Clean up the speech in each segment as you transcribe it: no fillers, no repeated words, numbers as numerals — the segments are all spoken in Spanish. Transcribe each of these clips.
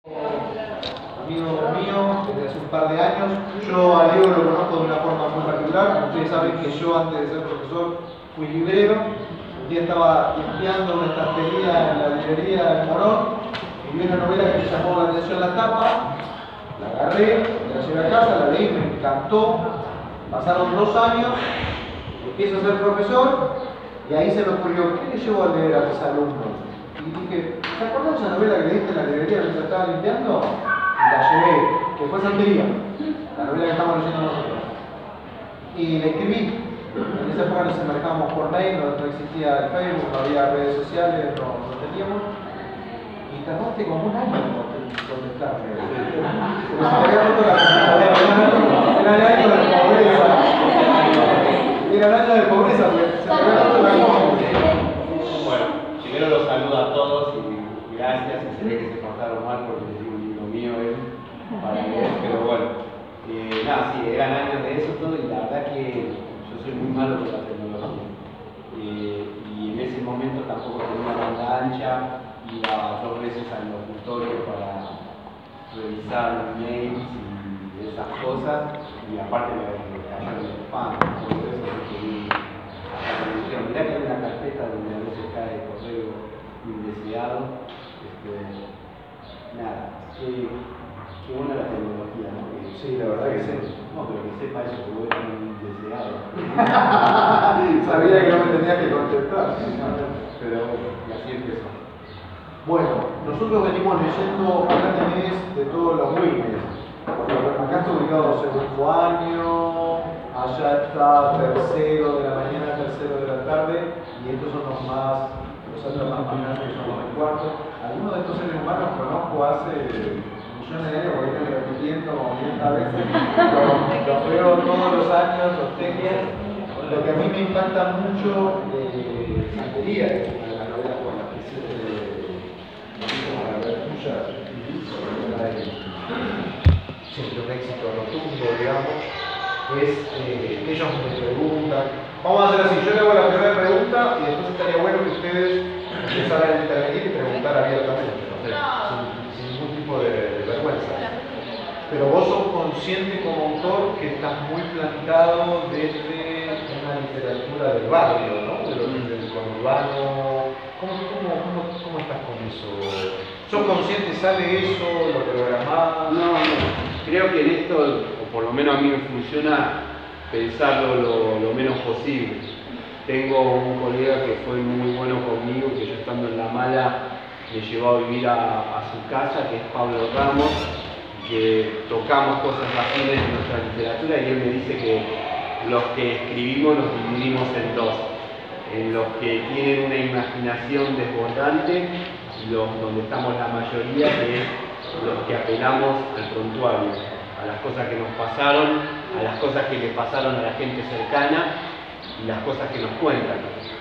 Amigo mío desde hace un par de años. Yo a Diego lo conozco de una forma muy particular. Como ustedes saben que yo antes de ser profesor fui librero. Un día estaba limpiando una estantería en la librería del Morón y vi una novela que me llamó la atención la tapa. La agarré, me la llevé a casa, la leí, me encantó. Pasaron 2 años, empiezo a ser profesor y ahí se me ocurrió, ¿qué le llevo a leer a mis alumnos? Y dije, ¿te acordás de esa novela que leíste en la librería mientras estaba limpiando? Y la llevé, que fue Sandría, la novela que estamos leyendo nosotros. Y le escribí. En esa época nos manejábamos por mail, no existía el Facebook, no había redes sociales, no teníamos. Y tardaste como un año en contestarme. Pero se te había roto la computadora. Era el año de pobreza. Era el año de pobreza, porque se te había roto la computadora. Bueno, primero los saludo a todos y gracias. Se ve que se portaron mal porque les digo un libro mío para leer, pero bueno. Nada, sí, eran años de eso todo y la verdad que yo soy muy malo con la tecnología. Y en ese momento tampoco tenía banda ancha, iba 2 veces al locutorio para revisar mails y esas cosas, y aparte me cayeron el spam, todo eso, que hasta me dijeron, mirá que hay una carpeta donde a veces cae correo indeseado. Nada, qué buena la tecnología, ¿no? Sí, la verdad que sí. No, pero que sepa eso, que vos eres un indeseado. Sabía que no me tenía que contestar. Pero y así empezó. Bueno, nosotros venimos leyendo, acá tenés de todos los Wilmes. Acá está ubicado segundo año, allá está tercero de la mañana, tercero de la tarde, y estos son los otros más grandes que son los del cuarto. Algunos de estos seres humanos conozco hace millones de años, porque estoy repitiendo como 500 veces, los veo todos los años, los tenían. Lo que a mí me impacta mucho, Santería, una de las novelas por las que hiciste para ver tuya, siempre un éxito rotundo, digamos, es que ellos me preguntan. Vamos a hacer así, yo le hago la primera pregunta y después estaría bueno que ustedes empezaran a intervenir y preguntar abiertamente, sin ningún tipo de vergüenza. Pero vos sos consciente como autor que estás muy plantado desde una literatura del barrio, ¿no? Del conurbano. ¿Cómo estás con eso? ¿Sos consciente, sale eso, lo programás? No, creo que en esto, o por lo menos a mí me funciona pensarlo lo menos posible. Tengo un colega que fue muy bueno conmigo, que yo estando en La Mala me llevó a vivir a su casa, que es Pablo Ramos, que tocamos cosas afines en nuestra literatura, y él me dice que los que escribimos nos dividimos en 2, en los que tienen una imaginación desbordante y donde estamos la mayoría, que es los que apelamos al prontuario, a las cosas que nos pasaron, a las cosas que le pasaron a la gente cercana y las cosas que nos cuentan.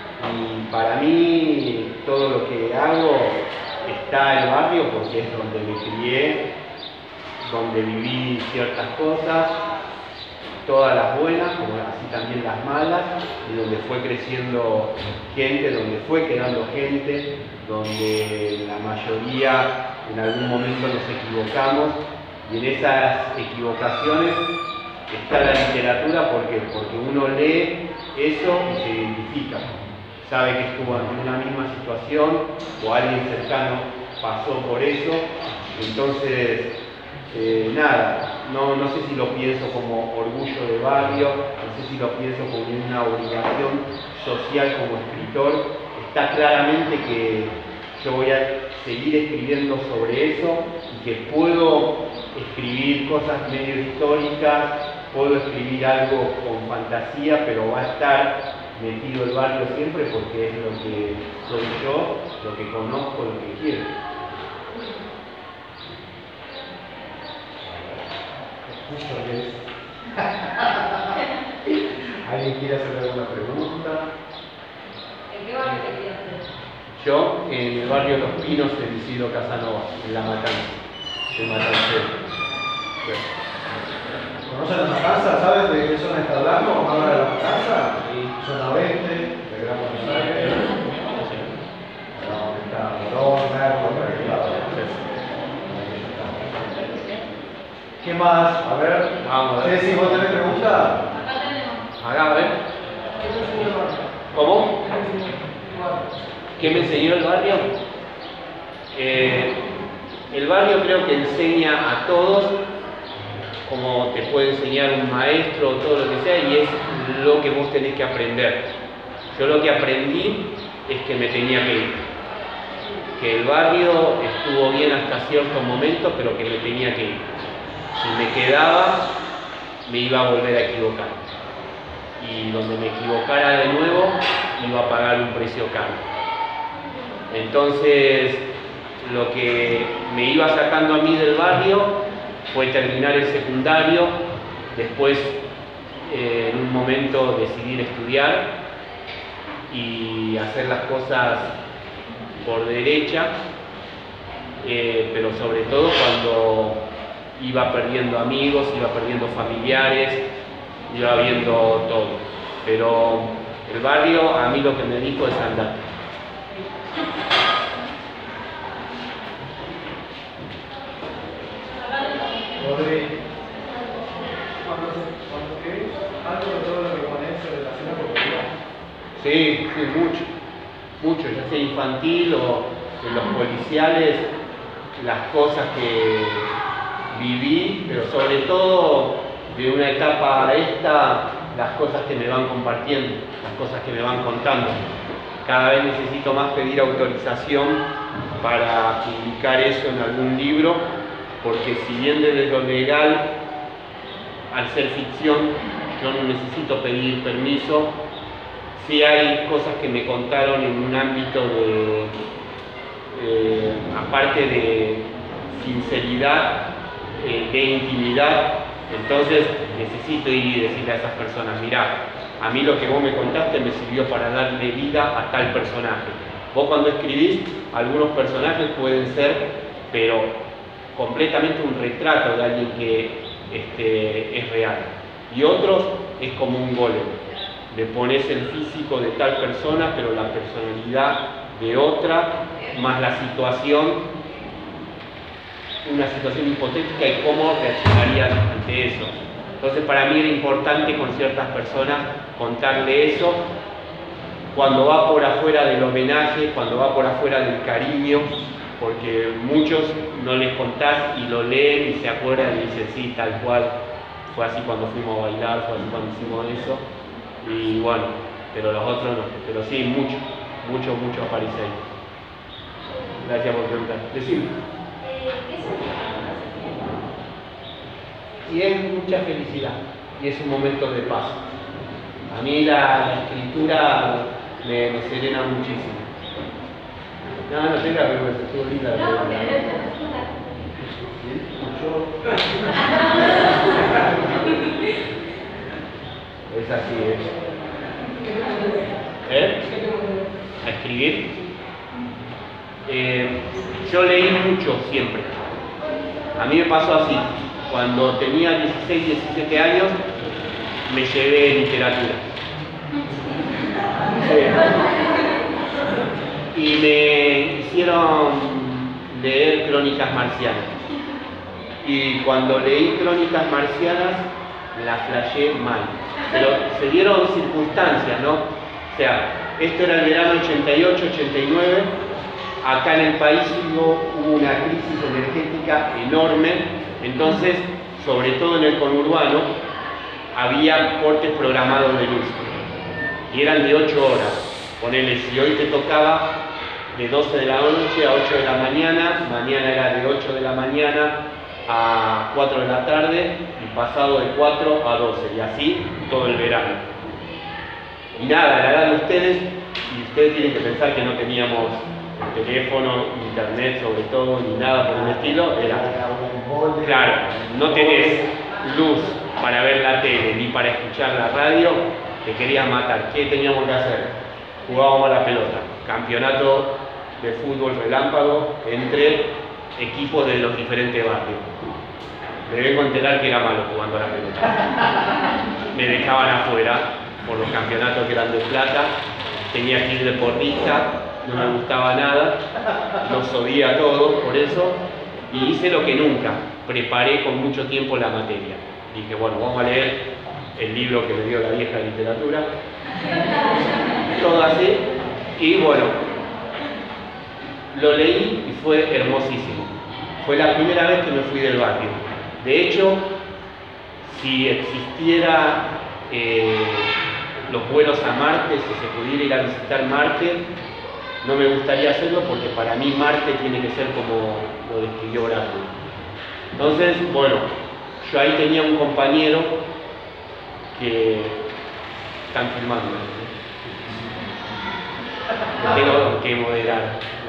Y para mí todo lo que hago está en el barrio porque es donde me crié, donde viví ciertas cosas, todas las buenas, como así también las malas, y donde fue creciendo gente, donde fue quedando gente, donde la mayoría en algún momento nos equivocamos, y en esas equivocaciones está la literatura porque uno lee eso y se identifica, sabe que estuvo en una misma situación o alguien cercano pasó por eso, entonces nada, no sé si lo pienso como orgullo de barrio, no sé si lo pienso como una obligación social como escritor. Está claramente que yo voy a seguir escribiendo sobre eso y que puedo escribir cosas medio históricas, puedo escribir algo con fantasía, pero va a estar metido el barrio siempre porque es lo que soy yo, lo que conozco, lo que quiero. ¿Alguien quiere hacer alguna pregunta? ¿En qué barrio te querías hacer? Yo en el barrio Los Pinos, en Isidro Casanova, en La Matanza, de Matancero. ¿Conocen la Matanza? ¿Sabes de qué zona está hablando? ¿Cómo habla de la Matanza? Zona oeste, de Gran Buenos Aires. Donde está Morón, Merlo, por aquel lado. ¿Qué más? A ver. Vamos a ver. Ceci, ¿vos tenés pregunta? Acá tenemos. Acá, a ver. ¿Cómo? ¿Qué me enseñó el barrio? El barrio creo que enseña a todos, como te puede enseñar un maestro o todo lo que sea, y es lo que vos tenés que aprender. Yo lo que aprendí es que me tenía que ir. Que el barrio estuvo bien hasta cierto momento, pero que me tenía que ir. Si me quedaba, me iba a volver a equivocar. Y donde me equivocara de nuevo, iba a pagar un precio caro. Entonces, lo que me iba sacando a mí del barrio fue terminar el secundario, después en un momento decidir estudiar y hacer las cosas por derecha, pero sobre todo cuando iba perdiendo amigos, iba perdiendo familiares, iba viendo todo. Pero el barrio a mí lo que me dijo es andar. Rodri, cuando escribís algo de todo lo que pones se relaciona con tu vida. Sí, mucho, ya sea infantil o en los policiales, las cosas que viví, pero sobre todo de una etapa a esta, las cosas que me van compartiendo, las cosas que me van contando. Cada vez necesito más pedir autorización para publicar eso en algún libro, porque si bien desde lo legal, al ser ficción, yo no necesito pedir permiso, sí hay cosas que me contaron en un ámbito aparte de sinceridad, de intimidad, entonces necesito ir y decirle a esas personas, mirá, a mí lo que vos me contaste me sirvió para darle vida a tal personaje. Vos cuando escribís, algunos personajes pueden ser, pero completamente un retrato de alguien que es real. Y otros es como un golem. Le pones el físico de tal persona, pero la personalidad de otra, más la situación, una situación hipotética y cómo reaccionarían ante eso. Entonces para mí era importante con ciertas personas contarle eso, cuando va por afuera del homenaje, cuando va por afuera del cariño, porque muchos no les contás y lo leen y se acuerdan y dicen sí, tal cual, fue así cuando fuimos a bailar, fue así cuando hicimos eso, y bueno, pero los otros no, pero sí, mucho aparece ahí. Gracias por preguntar. Decime. ¿Qué significa? Y es mucha felicidad, y es un momento de paz. A mí la escritura me serena muchísimo. No tenga vergüenza, estuvo linda la No, porque pregunta. Es así, ¿A escribir? Yo leí mucho siempre. A mí me pasó así. Cuando tenía 16, 17 años, me llevé literatura. Y me hicieron leer Crónicas Marcianas. Y cuando leí Crónicas Marcianas, la flasheé mal. Pero se dieron circunstancias, ¿no? O sea, esto era el verano 88, 89. Acá en el país hubo una crisis energética enorme. Entonces, sobre todo en el conurbano, había cortes programados de luz. Y eran de 8 horas. Ponele, si hoy te tocaba de 12 de la noche a 8 de la mañana, mañana era de 8 de la mañana a 4 de la tarde y pasado de 4 a 12 y así todo el verano. Y nada, la edad de ustedes, y ustedes tienen que pensar que no teníamos teléfono, internet sobre todo, ni nada por el estilo, era, claro, no tenés luz para ver la tele ni para escuchar la radio, te querías matar. ¿Qué teníamos que hacer? Jugábamos a la pelota, campeonato de fútbol relámpago entre equipos de los diferentes barrios. Me vengo a enterar que era malo jugando a la pelota. Me dejaban afuera por los campeonatos que eran de plata, tenía que ir de porrista, no me gustaba nada, los odié a todos por eso, y hice lo que nunca, preparé con mucho tiempo la materia. Dije, bueno, vamos a leer el libro que me dio la vieja de literatura, todo así, y bueno, lo leí y fue hermosísimo. Fue la primera vez que me fui del barrio. De hecho, si existiera los vuelos a Marte, si se pudiera ir a visitar Marte, no me gustaría hacerlo porque para mí Marte tiene que ser como lo describió Bradley. Entonces, bueno, yo ahí tenía un compañero que están filmando. Tengo que moderar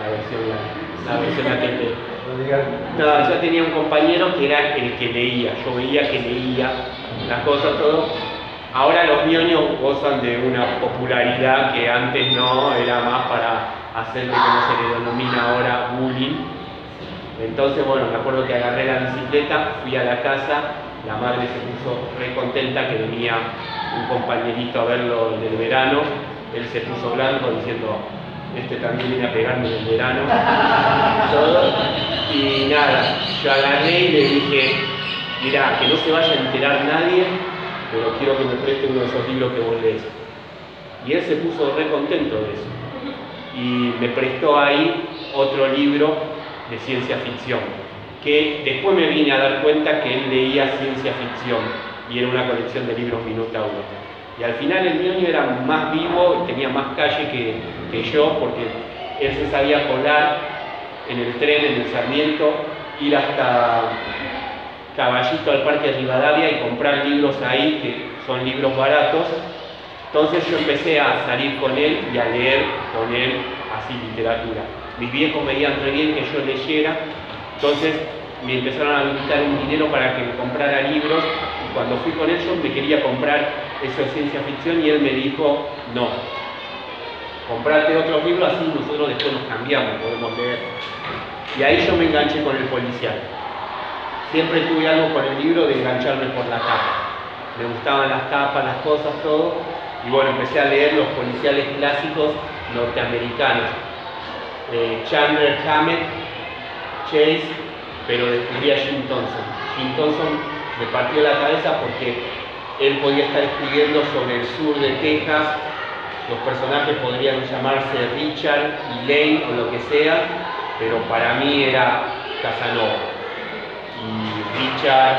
la versión latente. No, yo tenía un compañero que era el que leía. Yo veía que leía las cosas, todo. Ahora los ñoños gozan de una popularidad que antes no, era más para hacer lo que no se le denomina ahora bullying. Entonces, bueno, me acuerdo que agarré la bicicleta, fui a la casa, la madre se puso re contenta que venía un compañerito a verlo en el verano, él se puso blanco diciendo, este también viene a pegarme en el verano, todo. Y nada, yo agarré y le dije, mirá, que no se vaya a enterar nadie, pero quiero que me preste uno de esos libros que vos lees. Y él se puso re contento de eso. Y me prestó ahí otro libro de ciencia ficción, que después me vine a dar cuenta que él leía ciencia ficción y era una colección de libros Minotauro. Y al final el ñoño era más vivo y tenía más calle que yo, porque él se sabía colar en el tren, en el Sarmiento, ir hasta Caballito al Parque Rivadavia y comprar libros ahí, que son libros baratos. Entonces yo empecé a salir con él y a leer con él así literatura. Mis viejos veían re bien que yo leyera, entonces me empezaron a invitar un dinero para que me comprara libros, y cuando fui con él yo me quería comprar eso de ciencia ficción y él me dijo, no, comprate otros libros, así nosotros después nos cambiamos, podemos leer. Y ahí yo me enganché con el policial. Siempre tuve algo con el libro de engancharme por la tapa. Me gustaban las tapas, las cosas, todo. Y bueno, empecé a leer los policiales clásicos norteamericanos. Chandler, Hammett, Chase, pero descubrí a Jim Thompson. Jim Thompson me partió la cabeza porque él podía estar escribiendo sobre el sur de Texas. Los personajes podrían llamarse Richard y Lane o lo que sea, pero para mí era Casanova. Y Richard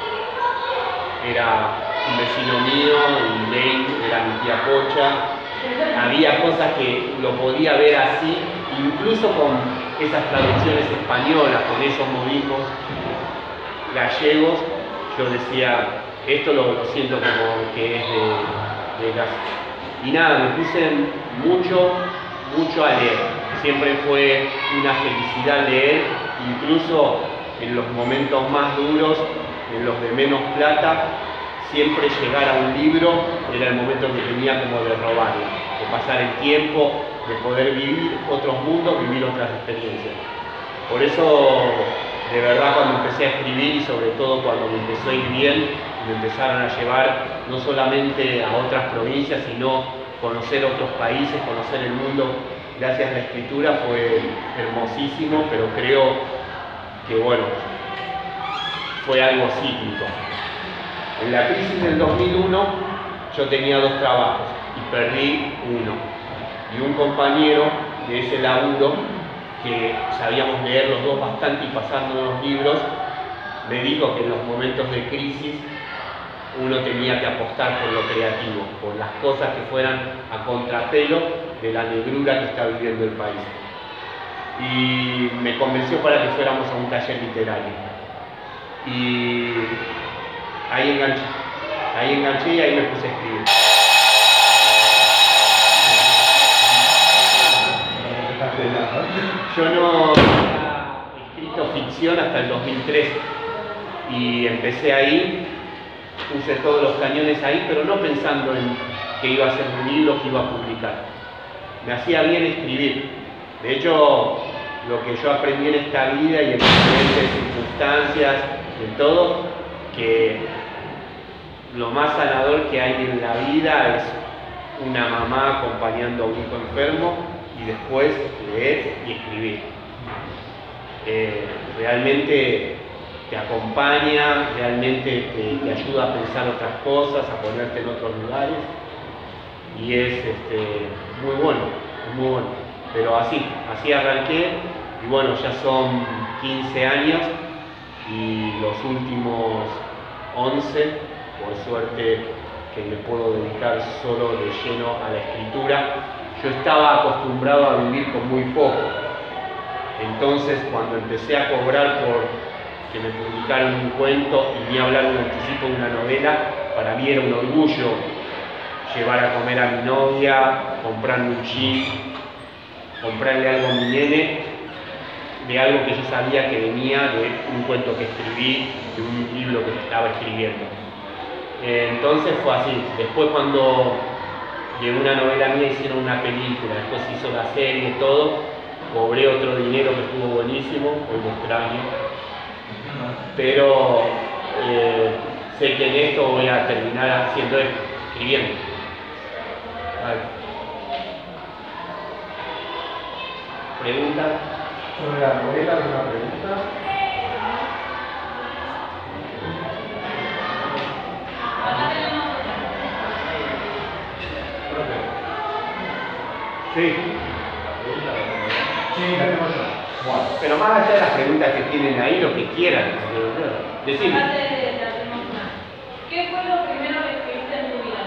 era un vecino mío y Lane era mi tía Pocha. Había cosas que lo podía ver así, incluso con esas traducciones españolas, con esos modismos gallegos. Yo decía, esto lo siento como que es de casa. Y nada, me puse mucho a leer. Siempre fue una felicidad leer, incluso en los momentos más duros, en los de menos plata, siempre llegar a un libro era el momento que tenía como de robarlo, de pasar el tiempo, de poder vivir otros mundos, vivir otras experiencias. Por eso, de verdad, cuando empecé a escribir y sobre todo cuando me empezó a ir bien, me empezaron a llevar no solamente a otras provincias, sino conocer otros países, conocer el mundo, gracias a la escritura, fue hermosísimo, pero creo que bueno, fue algo cíclico. En la crisis del 2001 yo tenía 2 trabajos y perdí uno. Y un compañero de ese laburo, que sabíamos leer los dos bastante y pasarnos los libros, me dijo que en los momentos de crisis uno tenía que apostar por lo creativo, por las cosas que fueran a contrapelo de la negrura que está viviendo el país. Y me convenció para que fuéramos a un taller literario. Y ahí enganché y ahí me puse a escribir. Yo no había escrito ficción hasta el 2003 y empecé ahí, puse todos los cañones ahí, pero no pensando en que iba a ser un libro que iba a publicar. Me hacía bien escribir. De hecho, lo que yo aprendí en esta vida y en diferentes circunstancias, en todo, que lo más sanador que hay en la vida es una mamá acompañando a un hijo enfermo y después leer y escribir. Realmente te acompaña, realmente te ayuda a pensar otras cosas, a ponerte en otros lugares, y es muy bueno, muy bueno. Pero así arranqué, y bueno, ya son 15 años, y los últimos 11, por suerte, que me puedo dedicar solo de lleno a la escritura. Yo estaba acostumbrado a vivir con muy poco. Entonces, cuando empecé a cobrar por que me publicaron un cuento y ni hablar de un anticipo de una novela, para mí era un orgullo llevar a comer a mi novia, comprarme un jean, comprarle algo a mi nene, de algo que yo sabía que venía de un cuento que escribí, de un libro que estaba escribiendo. Entonces fue así. Después, cuando de una novela mía hicieron una película, después se hizo la serie, todo, cobré otro dinero que estuvo buenísimo, hoy lo extraño, pero sé que en esto voy a terminar haciendo esto, escribiendo. ¿Preguntas? Sobre la novela, ¿alguna pregunta? Acá tenemos Sí. Sí, la tengo yo. Bueno. Pero más allá de las preguntas que tienen ahí, lo que quieran. Decime. acá tenemos una. ¿Qué fue lo primero que escribiste en tu vida?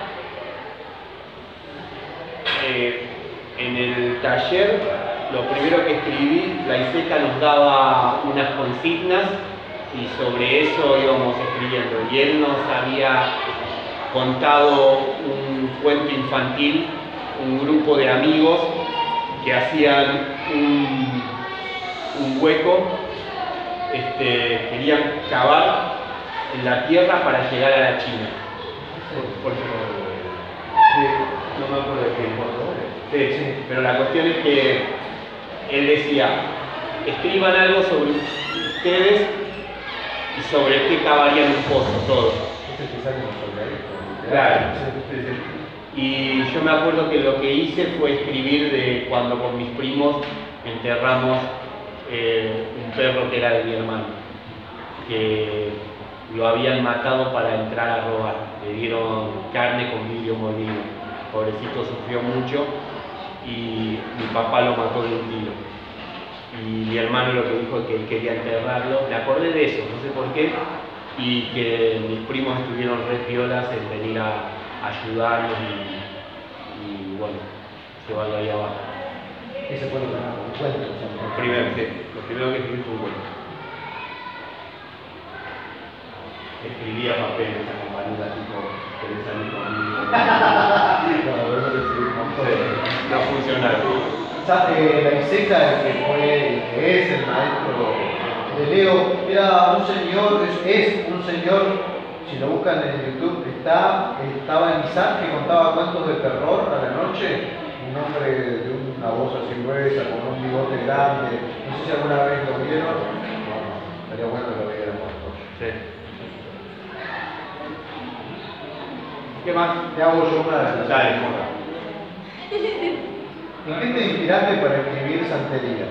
En el taller, lo primero que escribí, la ISECA nos daba unas consignas y sobre eso íbamos escribiendo. Y él nos había contado un cuento infantil, un grupo de amigos que hacían un hueco, querían cavar en la tierra para llegar a la China. No me acuerdo de qué. Sí, pero la cuestión es que él decía, escriban algo sobre ustedes y sobre qué cavarían un pozo, todo. Claro. Y yo me acuerdo que lo que hice fue escribir de cuando con mis primos enterramos un perro que era de mi hermano, que lo habían matado para entrar a robar. Le dieron carne con vidrio molido. Pobrecito sufrió mucho y mi papá lo mató de un tiro. Y mi hermano lo que dijo es que él quería enterrarlo. Me acordé de eso, no sé por qué, y que mis primos estuvieron re piolas en venir a ayudarnos y bueno, llevarlo ahí abajo. Ese fue lo que me cuento. Lo primero que escribí fue un cuento. Escribía papeles a compañeras tipo, ¿querés salir conmigo? No funcionaron. La ISECA, que es el maestro de Leo, era un señor, es un señor, si lo buscan en YouTube, estaba en Isaac, que contaba cuentos de terror a la noche, un hombre de una voz así gruesa, con un bigote grande, no sé si alguna vez lo vieron, bueno, estaría bueno que lo viéramos. Sí. ¿Qué más? Te hago yo una de las. Dale. ¿En qué te inspiraste para escribir Santería?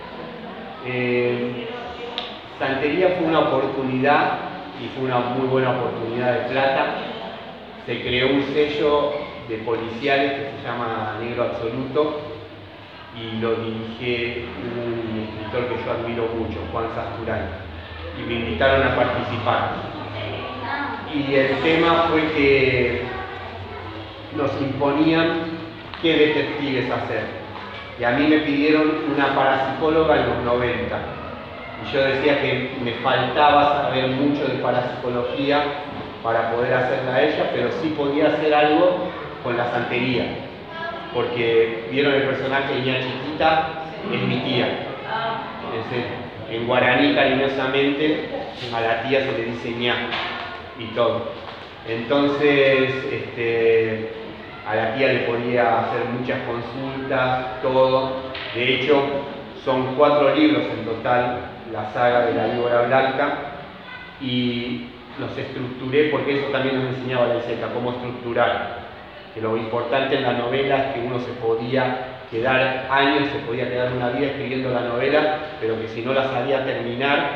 Santería fue una oportunidad y fue una muy buena oportunidad de plata. Se creó un sello de policiales que se llama Negro Absoluto y lo dirige un escritor que yo admiro mucho, Juan Sasturán, y me invitaron a participar. Y el tema fue que nos imponían qué detectives hacer. Y a mí me pidieron una parapsicóloga en los 90. Y yo decía que me faltaba saber mucho de parapsicología para poder hacerla a ella, pero sí podía hacer algo con la santería. Porque vieron el personaje de Niña Chiquita, es mi tía. En guaraní, cariñosamente, a la tía se le dice ña y todo. Entonces, a la tía le podía hacer muchas consultas, todo. De hecho, son 4 libros en total, la saga de la víbora blanca, y los estructuré porque eso también nos enseñaba la ISECA, cómo estructurar. Que lo importante en la novela es que uno se podía quedar años, se podía quedar una vida escribiendo la novela, pero que si no la sabía terminar,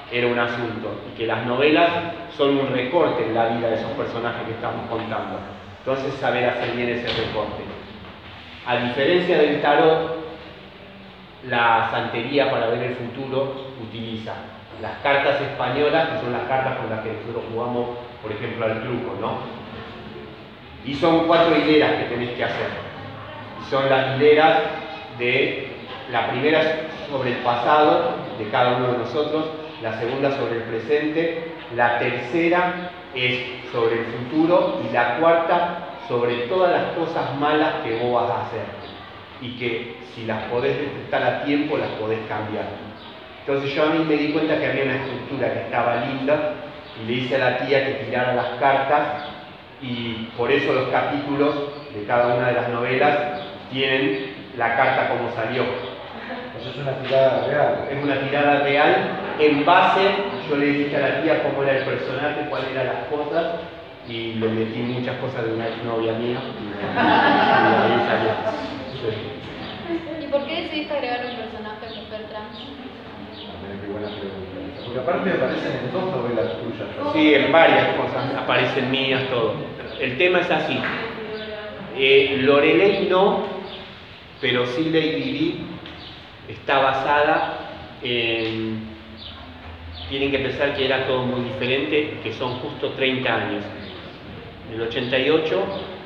era un asunto, y que las novelas son un recorte en la vida de esos personajes que estamos contando. Entonces, saber hacer bien ese recorte. A diferencia del tarot, la santería para ver el futuro utiliza las cartas españolas, que son las cartas con las que nosotros jugamos, por ejemplo, al truco, ¿no? Y son 4 hileras que tenéis que hacer. Y son las hileras de la primera sobre el pasado de cada uno de nosotros, la segunda sobre el presente, la tercera es sobre el futuro y la cuarta sobre todas las cosas malas que vos vas a hacer y que si las podés detectar a tiempo las podés cambiar. Entonces yo a mí me di cuenta que había una estructura que estaba linda y le hice a la tía que tirara las cartas y por eso los capítulos de cada una de las novelas tienen la carta como salió. Eso es una tirada real. Es una tirada real en base, yo le dije a la tía cómo era el personaje, cuáles eran las cosas y le metí muchas cosas de una exnovia mía y ahí salió. Sí. ¿Y por qué decidiste agregar un personaje mujer trans? Qué buena pregunta. Porque aparte aparecen en 2 novelas tuyas. ¿No? Sí, en varias cosas, aparecen mías, todo. El tema es así. Lorelei no, pero sí Lady Di está basada en... Tienen que pensar que era todo muy diferente, que son justo 30 años. En el 88,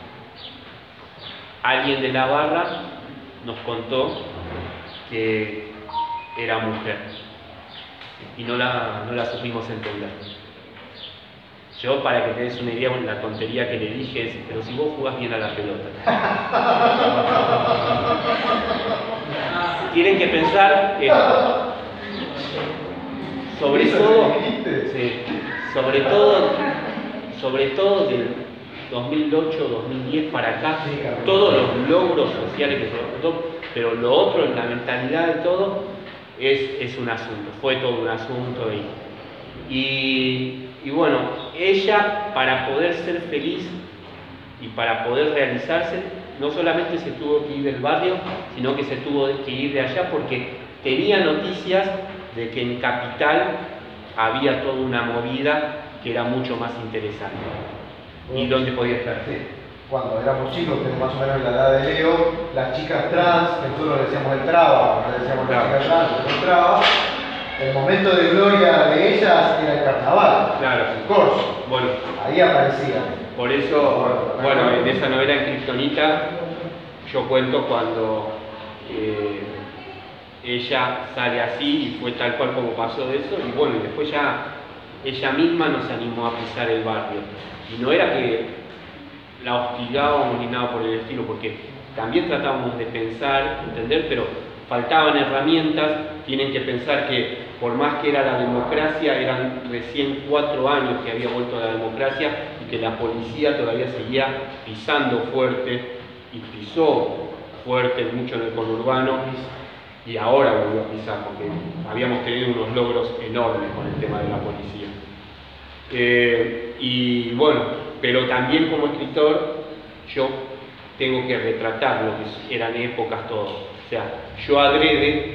alguien de la barra nos contó que era mujer y no la supimos entender. Yo, para que te des una idea, la tontería que le dije es, pero si vos jugás bien a la pelota. Tienen que pensar esto. Sobre todo, sí, sobre todo del 2008, 2010 para acá, todos los logros sociales que se logró, pero lo otro, en la mentalidad de todo, es un asunto, fue todo un asunto. Y bueno, ella, para poder ser feliz y para poder realizarse, no solamente se tuvo que ir del barrio, sino que se tuvo que ir de allá porque tenía noticias de que en Capital había toda una movida que era mucho más interesante y donde podía estar. Sí. Cuando éramos chicos, que más o menos la edad de Leo, las chicas trans, que nosotros le decíamos el traba, le decíamos las chicas trans, el traba, el momento de gloria de ellas era el carnaval, claro, el corso. Bueno, ahí aparecía. Por eso, bueno, en esa novela en Kriptonita yo cuento cuando ella sale así y fue tal cual como pasó eso, y bueno, y después ya ella misma nos animó a pisar el barrio. Y no era que la hostigábamos ni nada por el estilo, porque también tratábamos de pensar, entender, pero faltaban herramientas. Tienen que pensar que por más que era la democracia, eran recién 4 años que había vuelto a la democracia y que la policía todavía seguía pisando fuerte y pisó fuerte mucho en el conurbano y ahora volvió a pisar porque habíamos tenido unos logros enormes con el tema de la policía. Y bueno, pero también como escritor yo tengo que retratar lo que eran épocas todo. O sea, yo adrede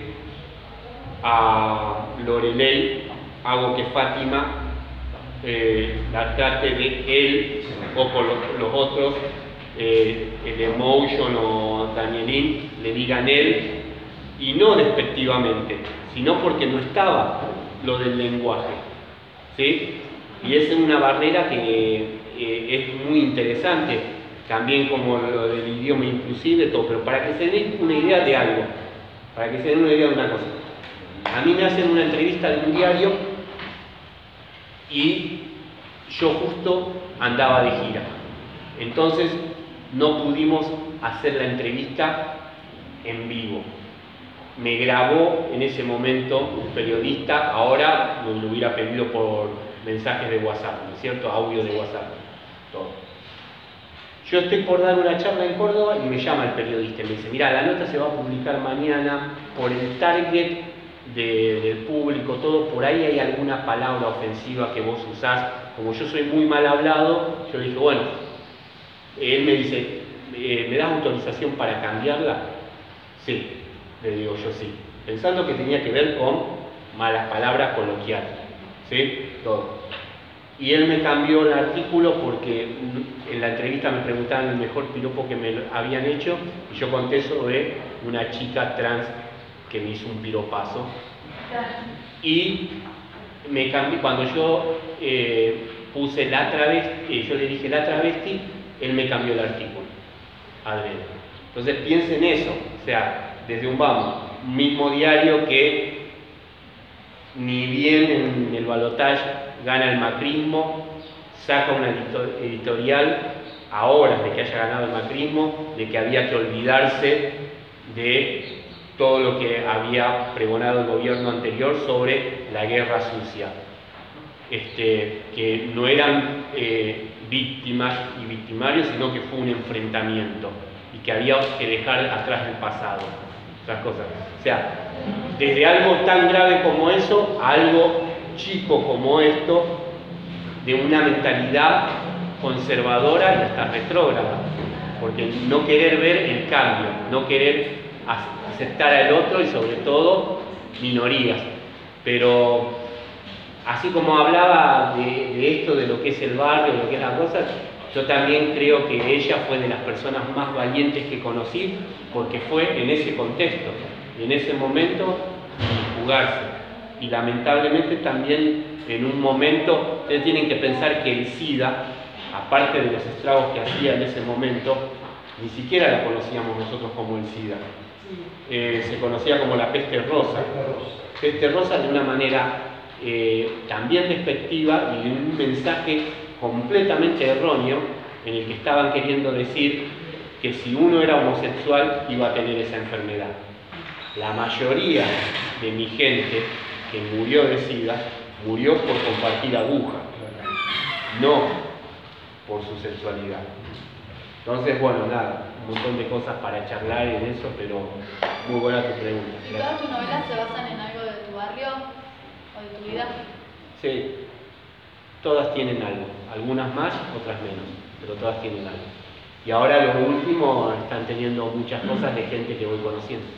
a Lorelei hago que Fátima la trate de él o con los otros, el Emotion o Danielín le digan él, y no despectivamente, sino porque no estaba lo del lenguaje, ¿sí? Y esa es una barrera que es muy interesante, también como lo del idioma inclusive, todo, pero para que se den una idea de algo, para que se den una idea de una cosa. A mí me hacen una entrevista de un diario y yo justo andaba de gira. Entonces no pudimos hacer la entrevista en vivo. Me grabó en ese momento un periodista, ahora lo hubiera pedido por mensajes de WhatsApp, ¿no es cierto? Audio de WhatsApp, todo. Yo estoy por dar una charla en Córdoba y me llama el periodista y me dice, mira, la nota se va a publicar mañana por el target del público, todo, por ahí hay alguna palabra ofensiva que vos usás. Como yo soy muy mal hablado, yo le dije, bueno, él me dice, ¿me das autorización para cambiarla? Sí, le digo yo sí, pensando que tenía que ver con malas palabras coloquiales. ¿sí? Todo. Y él me cambió el artículo porque en la entrevista me preguntaban el mejor piropo que me habían hecho y yo conté sobre una chica trans que me hizo un piropazo. Y me cambié, cuando yo puse la travesti, yo le dije la travesti, él me cambió el artículo, adrede. Entonces piensen eso, o sea, desde un mismo diario que ni bien en el balotaje gana el macrismo, saca una editorial a horas de que haya ganado el macrismo, de que había que olvidarse de todo lo que había pregonado el gobierno anterior sobre la guerra sucia, que no eran víctimas y victimarios, sino que fue un enfrentamiento y que había que dejar atrás el pasado, otras cosas. O sea, desde algo tan grave como eso a algo chico como esto, de una mentalidad conservadora y hasta retrógrada, porque no querer ver el cambio, no querer aceptar al otro y sobre todo minorías. Pero así como hablaba de esto, de lo que es el barrio, de lo que es la cosa, yo también creo que ella fue de las personas más valientes que conocí, porque fue en ese contexto, en ese momento, jugarse. Y lamentablemente también en un momento, ustedes tienen que pensar que el SIDA, aparte de los estragos que hacía en ese momento, ni siquiera la conocíamos nosotros como el SIDA. Se conocía como la peste rosa. Peste rosa de una manera también despectiva y de un mensaje completamente erróneo en el que estaban queriendo decir que si uno era homosexual iba a tener esa enfermedad. La mayoría de mi gente que murió de SIDA murió por compartir aguja, no por su sexualidad. Entonces, bueno, nada, un montón de cosas para charlar en eso, pero muy buena tu pregunta. ¿Y todas tus novelas se basan en algo de tu barrio o de tu vida? Sí, todas tienen algo, algunas más, otras menos, pero todas tienen algo. Y ahora los últimos están teniendo muchas cosas de gente que voy conociendo.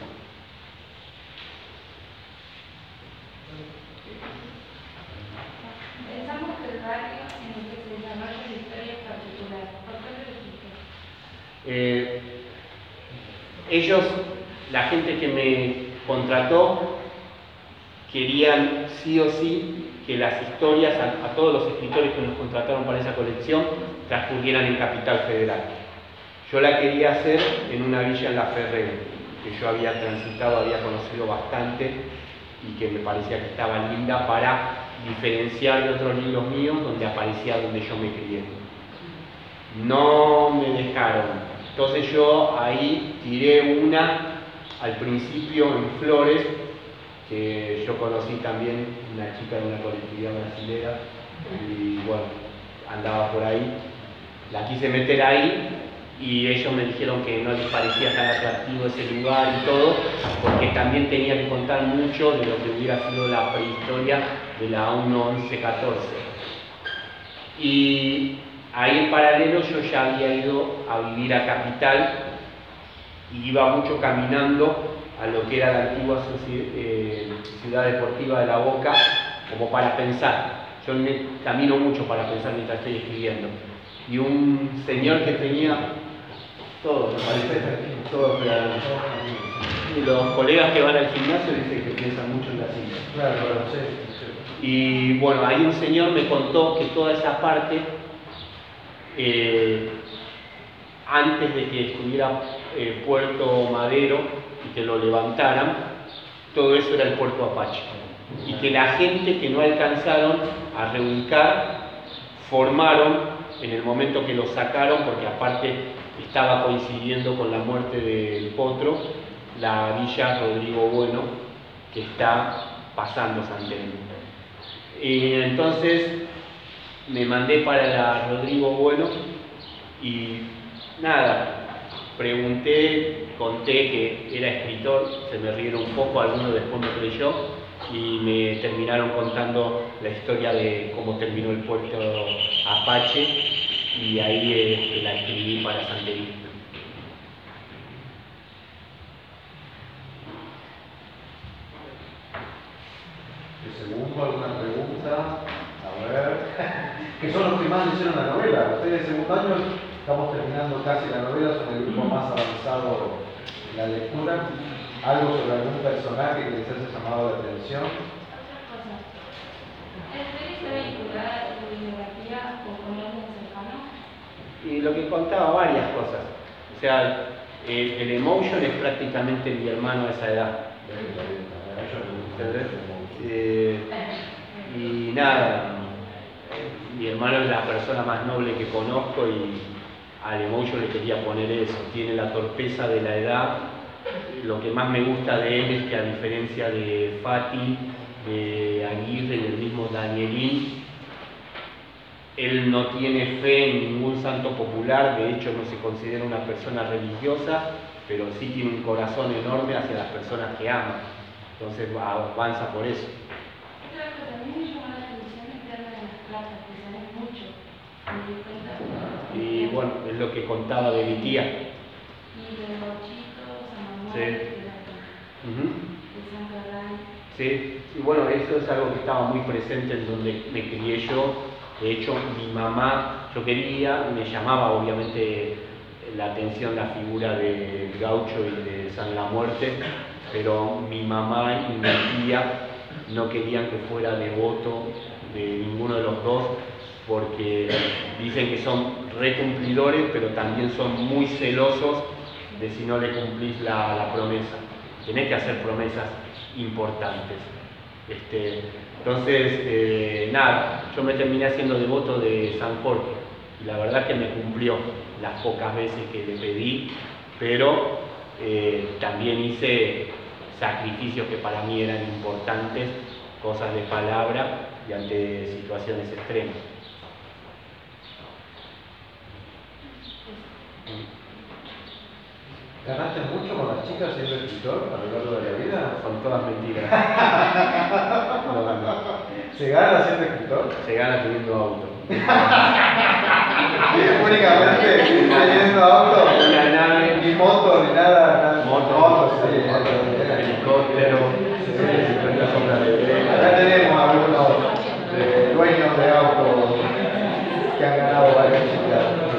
Pensamos que el barrio en el que se desarrolla la historia es particular. ¿Por qué lo dijiste? Ellos, la gente que me contrató, querían sí o sí que las historias, a todos los escritores que nos contrataron para esa colección, transcurrieran en Capital Federal. Yo la quería hacer en una villa en La Ferrera, que yo había transitado, había conocido bastante y que me parecía que estaba linda para diferenciar de otros libros míos donde aparecía donde yo me crié. No me dejaron. Entonces yo ahí tiré una al principio en Flores, que yo conocí también una chica de una colectividad brasilera y bueno, andaba por ahí, la quise meter ahí y ellos me dijeron que no les parecía tan atractivo ese lugar y todo, porque también tenía que contar mucho de lo que hubiera sido la prehistoria de la 1114. Y ahí en paralelo yo ya había ido a vivir a Capital y iba mucho caminando a lo que era la antigua ciudad deportiva de La Boca, como para pensar. Yo camino mucho para pensar mientras estoy escribiendo. Y un señor que tenía todo, me parece, todo claro. Y los colegas que van al gimnasio dicen que piensan mucho en la cita. Claro, sí. Y bueno, ahí un señor me contó que toda esa parte, antes de que estuviera Puerto Madero y que lo levantaran, todo eso era el Puerto Apache. Y que la gente que no alcanzaron a reubicar, formaron en el momento que lo sacaron, porque aparte estaba coincidiendo con la muerte del Potro, la Villa Rodrigo Bueno, que está pasando San Telmo. Y entonces me mandé para la Rodrigo Bueno y nada, pregunté, conté que era escritor, se me rieron un poco, alguno después me creyó y me terminaron contando la historia de cómo terminó el puerto Apache y ahí la escribí para Santería. ¿El segundo alguna pregunta? que son los que más leyeron la novela. Ustedes de segundo año estamos terminando casi la novela, son el grupo más avanzado en la lectura. ¿Algo sobre algún personaje que les haya llamado la atención? Otra cosa. ¿La historia está vinculada a tu bibliografía o con alguien cercano? Y lo que contaba varias cosas. O sea, el emotion es prácticamente mi hermano a esa edad. ¿Entendés? Y nada, mi hermano es la persona más noble que conozco y al emotion le quería poner eso. Tiene la torpeza de la edad. Lo que más me gusta de él es que a diferencia de Fati, de Aguirre y del mismo Danielín, él no tiene fe en ningún santo popular, de hecho no se considera una persona religiosa, pero sí tiene un corazón enorme hacia las personas que ama, entonces avanza por eso. Otra cosa, a mí me llamó la atención el tema de las plazas, que salen mucho. Me di cuenta. Y bueno, es lo que contaba de mi tía. Y de Bochito, San Manuel, Sí. de San Carlos. Sí, y bueno, eso es algo que estaba muy presente en donde me crié yo. De hecho, mi mamá, yo quería, me llamaba obviamente la atención la figura de Gaucho y de San La Muerte, pero mi mamá y mi tía no querían que fuera devoto de ninguno de los dos, porque dicen que son recumplidores, pero también son muy celosos de si no le cumplís la promesa. Tenés que hacer promesas importantes. Entonces, nada, yo me terminé haciendo devoto de San Jorge y la verdad que me cumplió las pocas veces que le pedí, pero también hice sacrificios que para mí eran importantes, cosas de palabra y ante situaciones extremas. ¿Ganaste mucho con las chicas siendo escritor a lo largo de la vida? Son todas mentiras. No, no. ¿Se gana siendo escritor? Se gana teniendo auto. Únicamente teniendo auto, Una nave, ni moto, ni nada. moto, sí, helicóptero, una sombra de brega. Acá tenemos algunos dueños de autos que han ganado varias chicas.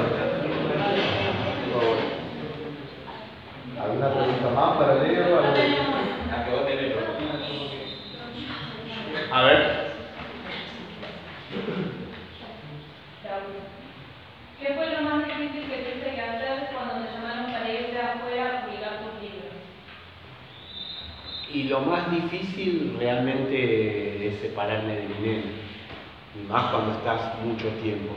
¿Alguna pregunta más para Leo? A ver. ¿Qué fue lo más difícil que tuviste que hacer cuando te llamaron para irte afuera a publicar tus libros? Y lo más difícil realmente es separarme de mi nene, y más cuando estás mucho tiempo.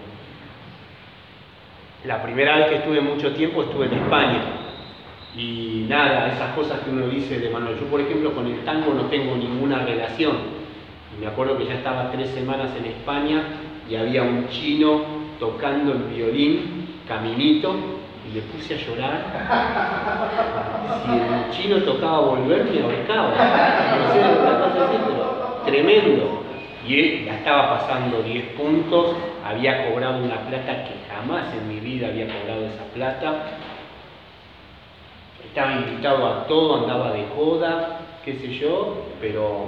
La primera vez que estuve mucho tiempo estuve en España. Y nada, esas cosas que uno dice de Manuel. Yo, por ejemplo, con el tango no tengo ninguna relación. Y me acuerdo que ya estaba 3 semanas en España y había un chino tocando el violín, Caminito, y le puse a llorar. Si el chino tocaba Volver, me ahorcaba. No sé, una cosa así, pero tremendo. Y él ya estaba pasando 10 puntos, había cobrado una plata que jamás en mi vida había cobrado esa plata. Estaba invitado a todo, andaba de joda, qué sé yo, pero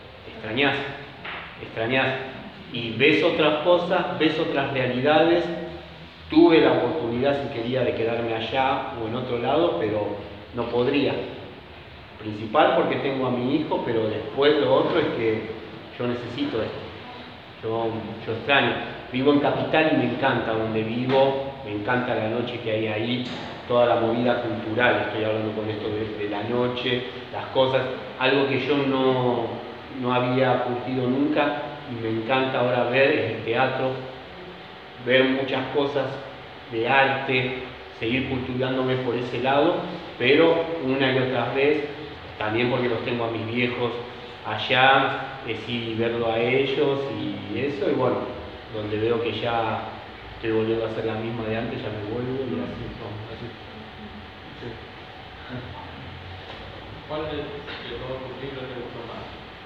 extrañás. Y ves otras cosas, ves otras realidades. Tuve la oportunidad, si quería, de quedarme allá o en otro lado, pero no podría. Principal porque tengo a mi hijo, pero después lo otro es que yo necesito esto. Yo extraño. Vivo en Capital y me encanta donde vivo, me encanta la noche que hay ahí, toda la movida cultural, estoy hablando con esto de la noche, las cosas, algo que yo no había curtido nunca y me encanta ahora ver es el teatro, ver muchas cosas de arte, seguir cultivándome por ese lado, pero una y otra vez, también porque los tengo a mis viejos allá, sí verlo a ellos y eso, y bueno, donde veo que ya estoy volviendo a hacer la misma de antes, ya me vuelvo y así, así. Sí. ¿Cuál de todos tus libros te gustó más?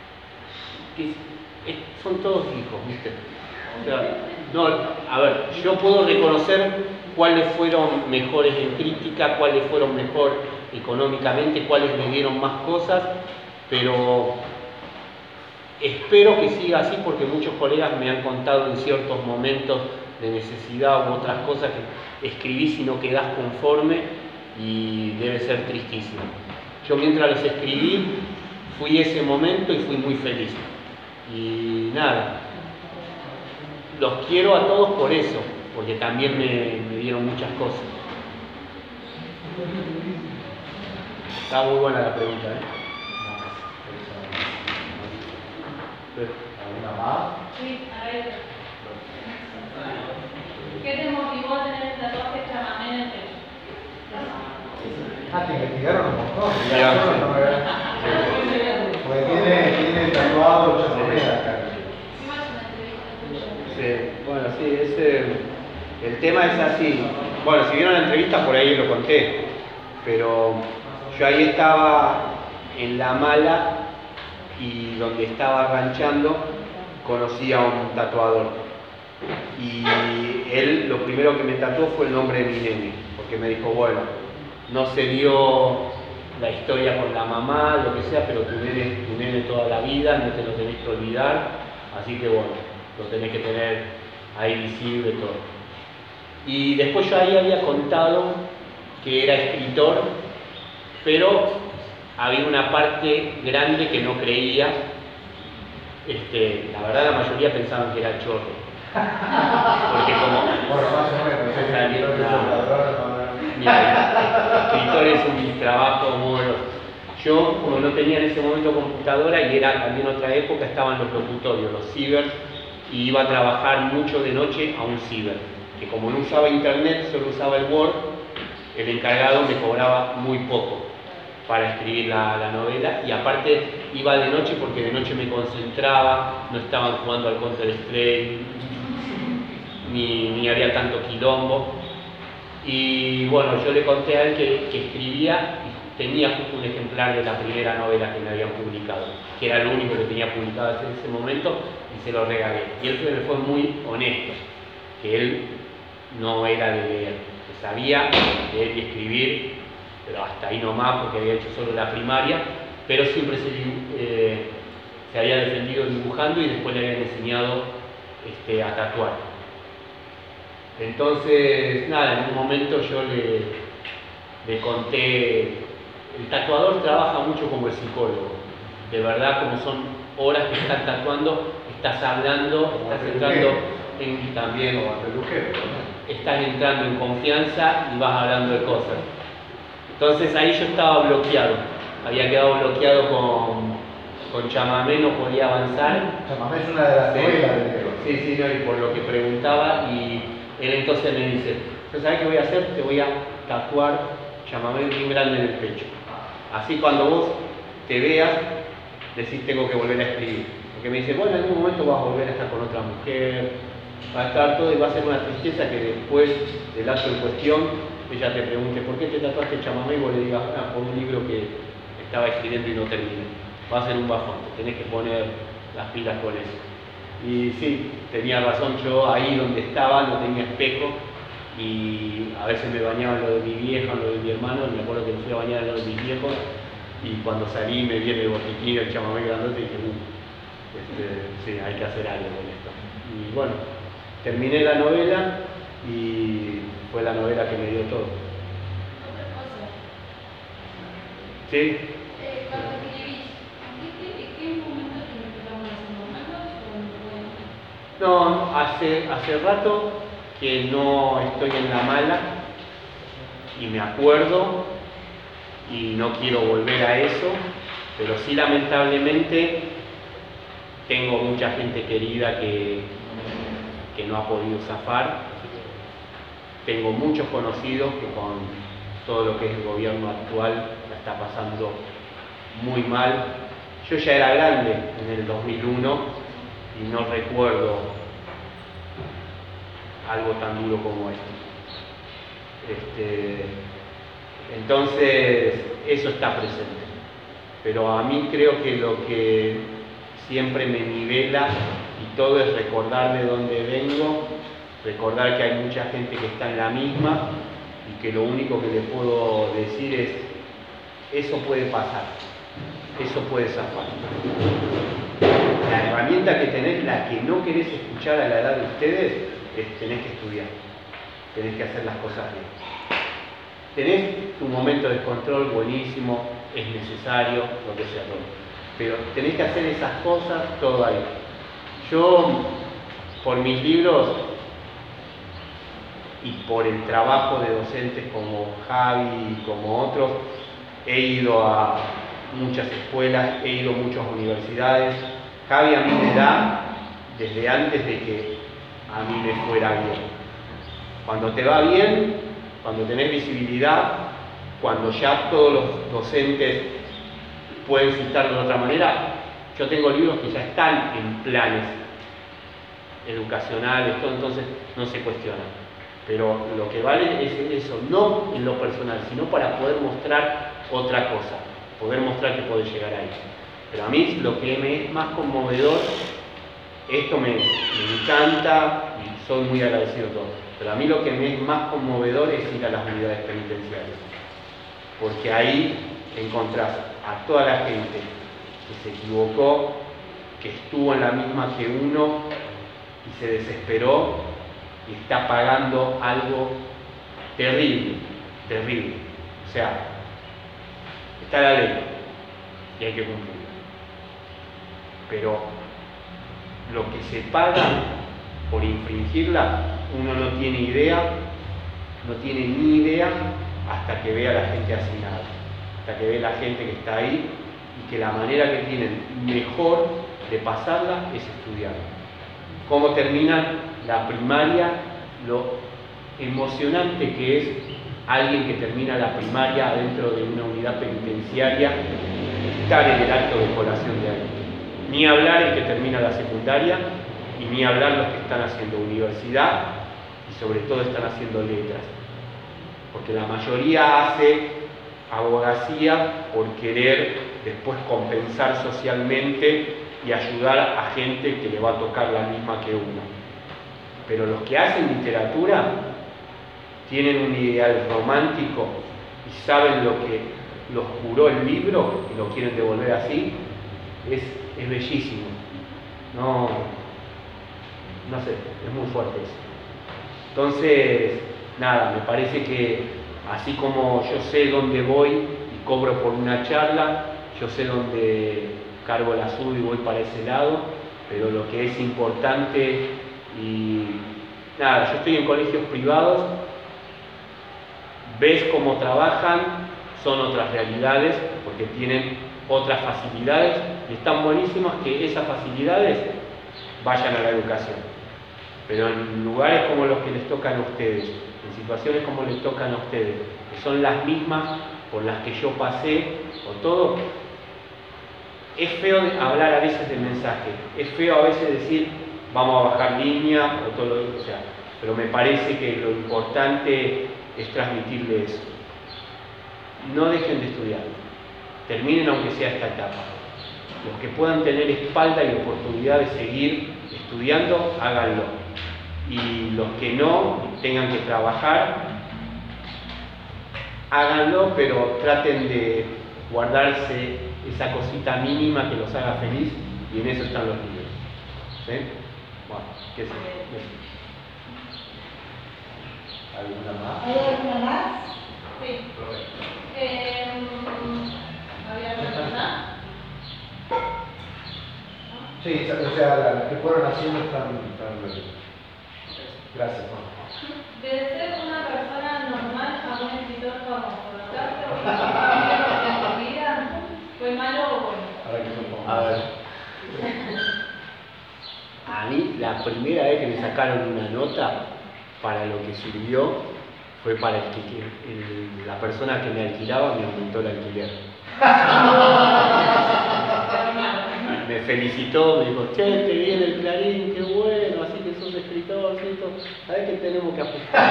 Son todos hijos, ¿viste? O sea, no, a ver, yo puedo reconocer cuáles fueron mejores en crítica, cuáles fueron mejor económicamente, cuáles me dieron más cosas, pero espero que siga así porque muchos colegas me han contado en ciertos momentos de necesidad u otras cosas que escribís y no quedás conforme y debe ser tristísimo. Yo mientras los escribí fui ese momento y fui muy feliz. Y nada, los quiero a todos por eso, porque también me dieron muchas cosas. Está muy buena la pregunta, ¿Alguna más? Sí, a ver. ¿Qué te motivó a tener el tatuaje chamamé en el pecho? Ah, te investigaron un montón. Ya, Yo sí. no me- Porque tiene tatuado el chamamé acá. Sí, bueno, sí, el tema es así. Bueno, si vieron la entrevista por ahí lo conté, pero yo ahí estaba en La Mala y donde estaba ranchando conocí a un tatuador y él lo primero que me tatuó fue el nombre de mi nene, porque me dijo, bueno, no se dio la historia con la mamá, lo que sea, pero tu nene es tu nene toda la vida, no te lo tenés que olvidar, así que bueno, lo tenés que tener ahí visible todo. Y después yo ahí había contado que era escritor, pero había una parte grande que no creía. La verdad la mayoría pensaban que era chorro. Porque como Bueno, más o menos. o sea, Creo que son ladrones, no. mira, escritor es un trabajo muy... Yo, como no tenía en ese momento computadora y era también otra época, estaban los locutorios, los ciber, y iba a trabajar mucho de noche a un ciber, que como no usaba internet, solo usaba el Word, el encargado me cobraba muy poco para escribir la novela, y aparte iba de noche porque de noche me concentraba, no estaban jugando al Counter-Strike, ni había tanto quilombo. Y bueno, yo le conté a él que escribía y tenía justo un ejemplar de la primera novela que me habían publicado, que era lo único que tenía publicado en ese momento, y se lo regalé. Y él me fue muy honesto, que él no era de leer, que sabía leer y escribir, pero hasta ahí nomás porque había hecho solo la primaria, pero siempre se había defendido dibujando y después le habían enseñado a tatuar. Entonces, nada, en un momento yo le conté, el tatuador trabaja mucho como el psicólogo, de verdad, como son horas que estás tatuando, estás hablando, estás entrando en también, estás entrando en confianza y vas hablando de cosas. Entonces ahí yo estaba bloqueado, había quedado bloqueado con chamamé, no podía avanzar. Chamamé es una de las novelas del negro. Sí, no, y por lo que preguntaba, y él entonces me dice, ¿sabes qué voy a hacer? Te voy a tatuar chamamé bien grande en el pecho. Así cuando vos te veas, decís tengo que volver a escribir. Porque me dice, bueno, en algún momento vas a volver a estar con otra mujer, va a estar todo y va a ser una tristeza que después del acto en cuestión ella te pregunte ¿por qué te tatuaste chamamé? Y vos le digas, por un libro que estaba escribiendo y no terminé. Va a ser un bajón, te tenés que poner las pilas con eso. Y sí, tenía razón, yo ahí donde estaba no tenía espejo y a veces me bañaba en lo de mi vieja, en lo de mi hermano, y me acuerdo que me fui a bañar en lo de mis viejos y cuando salí me vi en el botiquín el chamamé grandote y dije, sí, hay que hacer algo con esto. Y bueno, terminé la novela y fue la novela que me dio todo. Otra cosa. ¿Sí? Cuando escribís, ¿en qué momento te empezamos a hacer malos o No, hace rato que no estoy en La Mala y me acuerdo y no quiero volver a eso, pero sí lamentablemente tengo mucha gente querida que no ha podido zafar. Tengo muchos conocidos que con todo lo que es el gobierno actual la está pasando muy mal. Yo ya era grande en el 2001 y no recuerdo algo tan duro como entonces eso está presente. Pero a mí creo que lo que siempre me nivela y todo es recordar de dónde vengo, recordar que hay mucha gente que está en la misma y que lo único que le puedo decir es eso puede pasar, eso puede zafar. la herramienta que tenés, la que no querés escuchar a la edad de ustedes, es tenés que estudiar, tenés que hacer las cosas bien. Tenés un momento de control buenísimo, es necesario, lo que sea todo. Pero tenés que hacer esas cosas todo ahí. Yo, por mis libros y por el trabajo de docentes como Javi y como otros, he ido a muchas escuelas, he ido a muchas universidades. Javi a mí me da desde antes de que a mí me fuera bien. Cuando te va bien, cuando tenés visibilidad, cuando ya todos los docentes pueden citarlo de otra manera, yo tengo libros que ya están en planes educacionales, todo, entonces no se cuestionan. Pero lo que vale es eso, no en lo personal, sino para poder mostrar otra cosa, poder mostrar que puede llegar ahí. Pero a mí lo que me es más conmovedor, esto me encanta y soy muy agradecido todo, pero a mí lo que me es más conmovedor es ir a las unidades penitenciarias, porque ahí encontrás a toda la gente que se equivocó, que estuvo en la misma que uno y se desesperó y está pagando algo terrible, terrible. O sea, está la ley y hay que cumplirla. Pero lo que se paga por infringirla, uno no tiene idea, no tiene ni idea hasta que vea a la gente asesinada, hasta que ve a la gente que está ahí y que la manera que tienen mejor de pasarla es estudiar. Cómo terminan la primaria, lo emocionante que es alguien que termina la primaria dentro de una unidad penitenciaria, estar en el acto de colación de alguien. Ni hablar el que termina la secundaria, y ni hablar los que están haciendo universidad, y sobre todo están haciendo letras. Porque la mayoría hace abogacía por querer después compensar socialmente y ayudar a gente que le va a tocar la misma que uno. Pero los que hacen literatura tienen un ideal romántico y saben lo que los juró el libro y lo quieren devolver así, es bellísimo. No sé, es muy fuerte eso. Entonces, nada, me parece que así como yo sé dónde voy y cobro por una charla, yo sé dónde cargo la SUD y voy para ese lado, pero lo que es importante y nada, yo estoy en colegios privados, ves cómo trabajan, son otras realidades porque tienen otras facilidades y están buenísimas que esas facilidades vayan a la educación. Pero en lugares como los que les tocan a ustedes, en situaciones como les tocan a ustedes, que son las mismas por las que yo pasé o todo, es feo hablar a veces del mensaje, es feo a veces decir vamos a bajar línea o todo lo que sea, pero me parece que lo importante es transmitirle eso. No dejen de estudiar, terminen aunque sea esta etapa. Los que puedan tener espalda y oportunidad de seguir estudiando, háganlo. Y los que no tengan que trabajar, háganlo, pero traten de guardarse esa cosita mínima que los haga feliz, y en eso están los libros. ¿Sí? Bueno, ¿qué es eso? ¿Alguna más? ¿Hay alguna más? Sí. ¿Había alguna más? Sí, o sea, las que fueron haciendo están gracias, Juan. De ser una persona normal a un escritor famoso, ¿notaste o viste en tu vida? ¿Fue malo o bueno? Ahora que son A ver. A mí, la primera vez que me sacaron una nota para lo que sirvió fue para la persona que me alquilaba me aumentó el alquiler. Me felicitó, me dijo, che, te viene el Clarín, qué bueno, así que sos escritor, ¿sí? ¿Sabés qué tenemos que ajustar?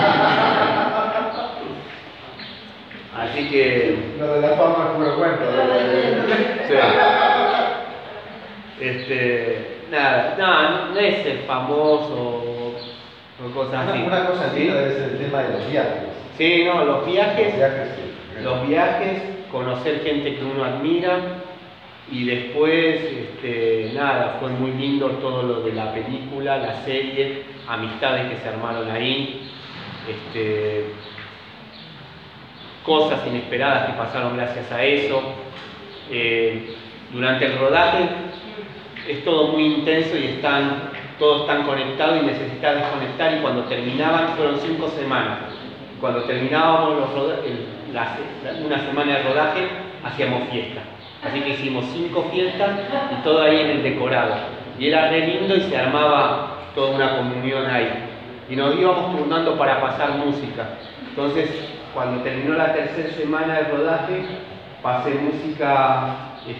Así que... Lo de la fama es puro cuento. Sí. Nada, no es ser famoso o cosas así. Una cosa así debe ser el tema de los viajes. Sí, no, los viajes, Sí. conocer gente que uno admira, Y después, nada, fue muy lindo todo lo de la película, la serie, amistades que se armaron ahí, cosas inesperadas que pasaron gracias a eso. Durante el rodaje es todo muy intenso y todos están conectados y necesitas desconectar, y cuando terminaban, fueron 5 semanas. Cuando terminábamos una semana de rodaje, hacíamos fiesta. Así que hicimos 5 fiestas y todo ahí en el decorado. Y era re lindo y se armaba toda una comunión ahí. Y nos íbamos turnando para pasar música. Entonces, cuando terminó la tercera semana de rodaje, pasé música,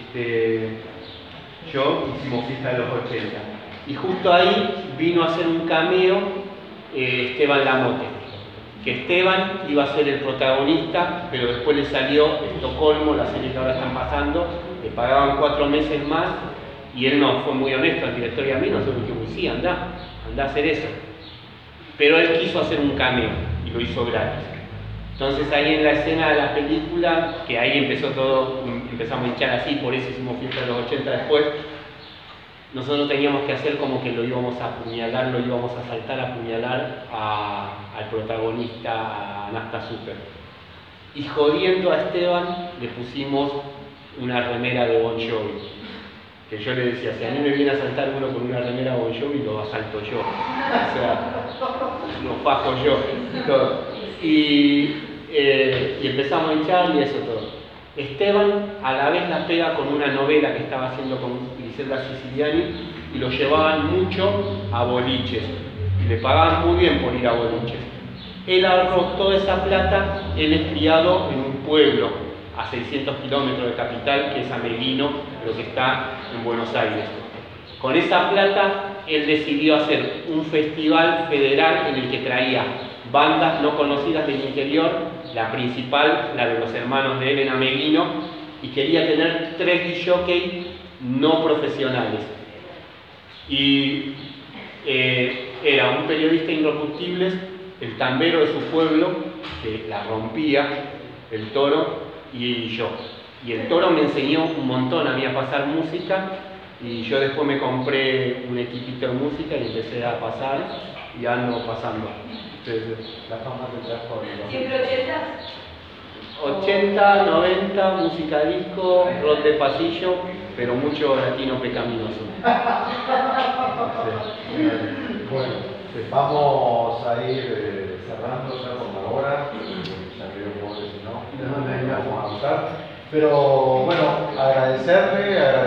yo, hicimos fiesta de los 80. Y justo ahí vino a hacer un cameo Esteban Lamote. Que Esteban iba a ser el protagonista, pero después le salió Estocolmo, la serie que ahora están pasando, le pagaban 4 meses más, y él no, fue muy honesto al director y a mí, nosotros dijimos, sí, anda a hacer eso. Pero él quiso hacer un cameo, y lo hizo gratis. Entonces ahí en la escena de la película, que ahí empezó todo, empezamos a hinchar así, por eso hicimos fiesta de los 80 después, nosotros teníamos que hacer como que lo íbamos a apuñalar, lo íbamos a saltar a apuñalar al protagonista, a Nasta Super. Y jodiendo a Esteban, le pusimos una remera de Bon Jovi. Que yo le decía, si a mí me viene a saltar uno con una remera Bon Jovi, lo asalto yo. O sea, lo fajo yo. Todo. Y empezamos a hinchar y eso todo. Esteban a la vez la pega con una novela que estaba haciendo con Griselda Siciliani, y lo llevaban mucho a boliches y le pagaban muy bien por ir a boliches. Él ahorró toda esa plata. Él es criado en un pueblo a 600 kilómetros de capital, que es Ameguino, pero que está en Buenos Aires. Con esa plata él decidió hacer un festival federal en el que traía bandas no conocidas del interior, la principal, la de los hermanos de él en Ameguino, y quería tener 3 disc-jockeys no profesionales. Y era un periodista indiscutible, el tambero de su pueblo, que la rompía, el Toro, y yo. Y el Toro me enseñó un montón a mí a pasar música, y yo después me compré un equipito de música y empecé a pasar, y ando pasando. La fama que trajo. ¿Siempre 80? 80, 90, música disco, rock de pasillo, pero mucho latino pecaminoso. Bueno, vamos a ir cerrando ya por la hora, ya creo que si no, vamos a votar. Pero bueno, agradecerle.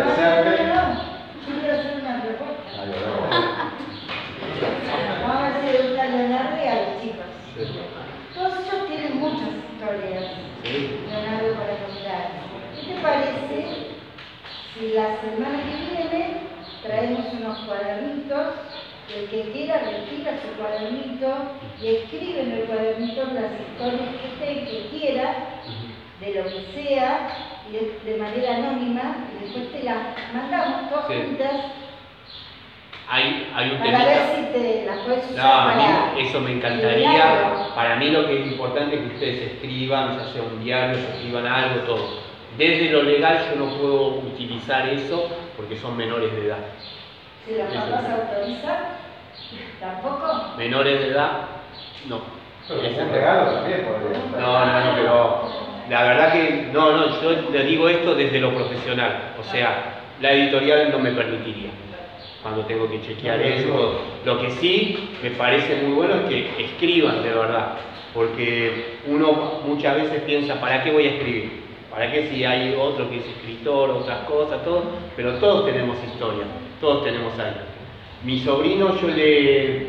Yo quiero hacer una propuesta. Vamos a hacer un Leonardo y a los chicos. Todos ellos tienen muchas historias, Leonardo, para contar. ¿Qué te parece si la semana que viene traemos unos cuadernitos? El que quiera retira su cuadernito y escribe en el cuadernito las historias que quiera, de lo que sea, y de manera anónima, y después te las mandamos todas juntas. Hay un para ver si te las puedes usar. A mí eso me encantaría. Para mí lo que es importante es que ustedes escriban, ya sea un diario, escriban algo, todo. Desde lo legal yo no puedo utilizar eso porque son menores de edad. ¿Si los papás autorizan? ¿Tampoco? Menores de edad, no. Pero es un regalo también, No, pero la verdad que yo le digo esto desde lo profesional. O sea, la editorial no me permitiría. Cuando tengo que chequear eso. Lo que sí me parece muy bueno es que escriban de verdad, porque uno muchas veces piensa, ¿para qué voy a escribir? ¿Para qué si hay otro que es escritor, otras cosas, todo? Pero todos tenemos historia, todos tenemos algo. Mi sobrino, yo le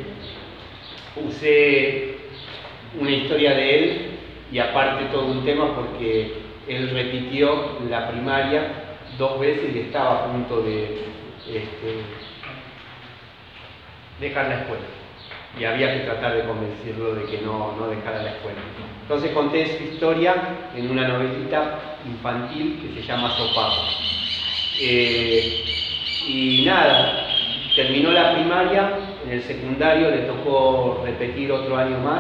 usé una historia de él y aparte todo un tema porque él repitió la primaria 2 veces y estaba a punto de dejar la escuela, y había que tratar de convencerlo de que no dejara la escuela. Entonces conté su historia en una novelita infantil que se llama Sopapo. Y nada, terminó la primaria, en el secundario le tocó repetir otro año más.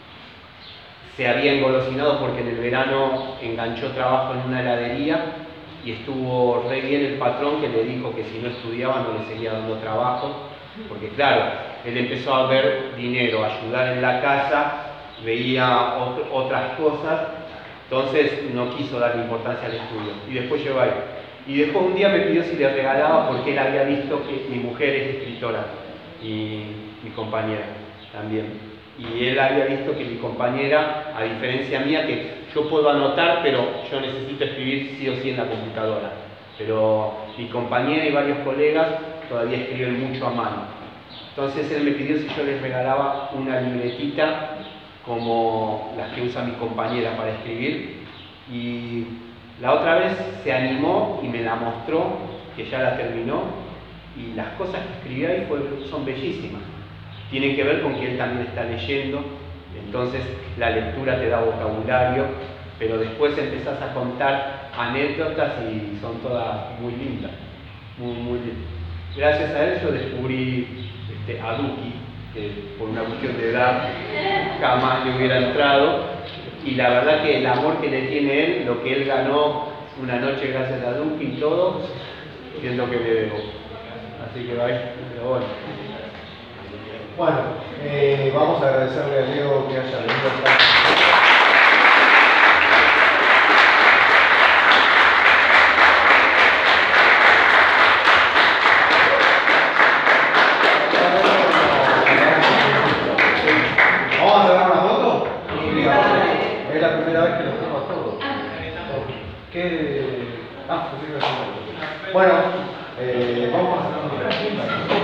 Se había engolosinado porque en el verano enganchó trabajo en una heladería y estuvo re bien el patrón que le dijo que si no estudiaba no le seguía dando trabajo, porque claro, él empezó a ver dinero, ayudar en la casa, veía otras cosas, entonces no quiso darle importancia al estudio y después llegó ahí. Y después un día me pidió si le regalaba porque él había visto que mi mujer es escritora y mi compañera también. Y él había visto que mi compañera, a diferencia mía, que yo puedo anotar, pero yo necesito escribir sí o sí en la computadora. Pero mi compañera y varios colegas todavía escriben mucho a mano. Entonces él me pidió si yo les regalaba una libretita como las que usa mi compañera para escribir. Y la otra vez se animó y me la mostró, que ya la terminó, y las cosas que escribió ahí son bellísimas. Tienen que ver con que él también está leyendo, entonces la lectura te da vocabulario, pero después empezás a contar anécdotas y son todas muy lindas, muy lindas. Gracias a él yo descubrí a Duki, que por una cuestión de edad jamás le hubiera entrado, y la verdad que el amor que le tiene él, lo que él ganó una noche gracias a Duki y todo, es lo que le debo. Así que vaya, pero bueno. Bueno, vamos a agradecerle a Leo que haya venido acá. ¿Vamos a sacar una foto? Es la primera vez que los tengo a todos. ¿Qué? Pues sí, gracias. Bueno, vamos a sacar una foto.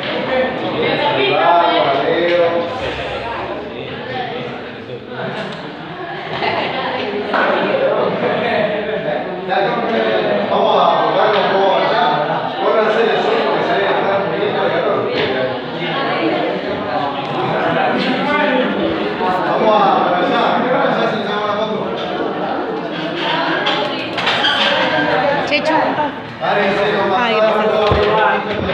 Vamos a colocarlo un poco allá. Pónganse el sol porque se debe estar muriendo de calor. Vamos a allá si le sacamos la foto. Checho. Párense, no pasa nada.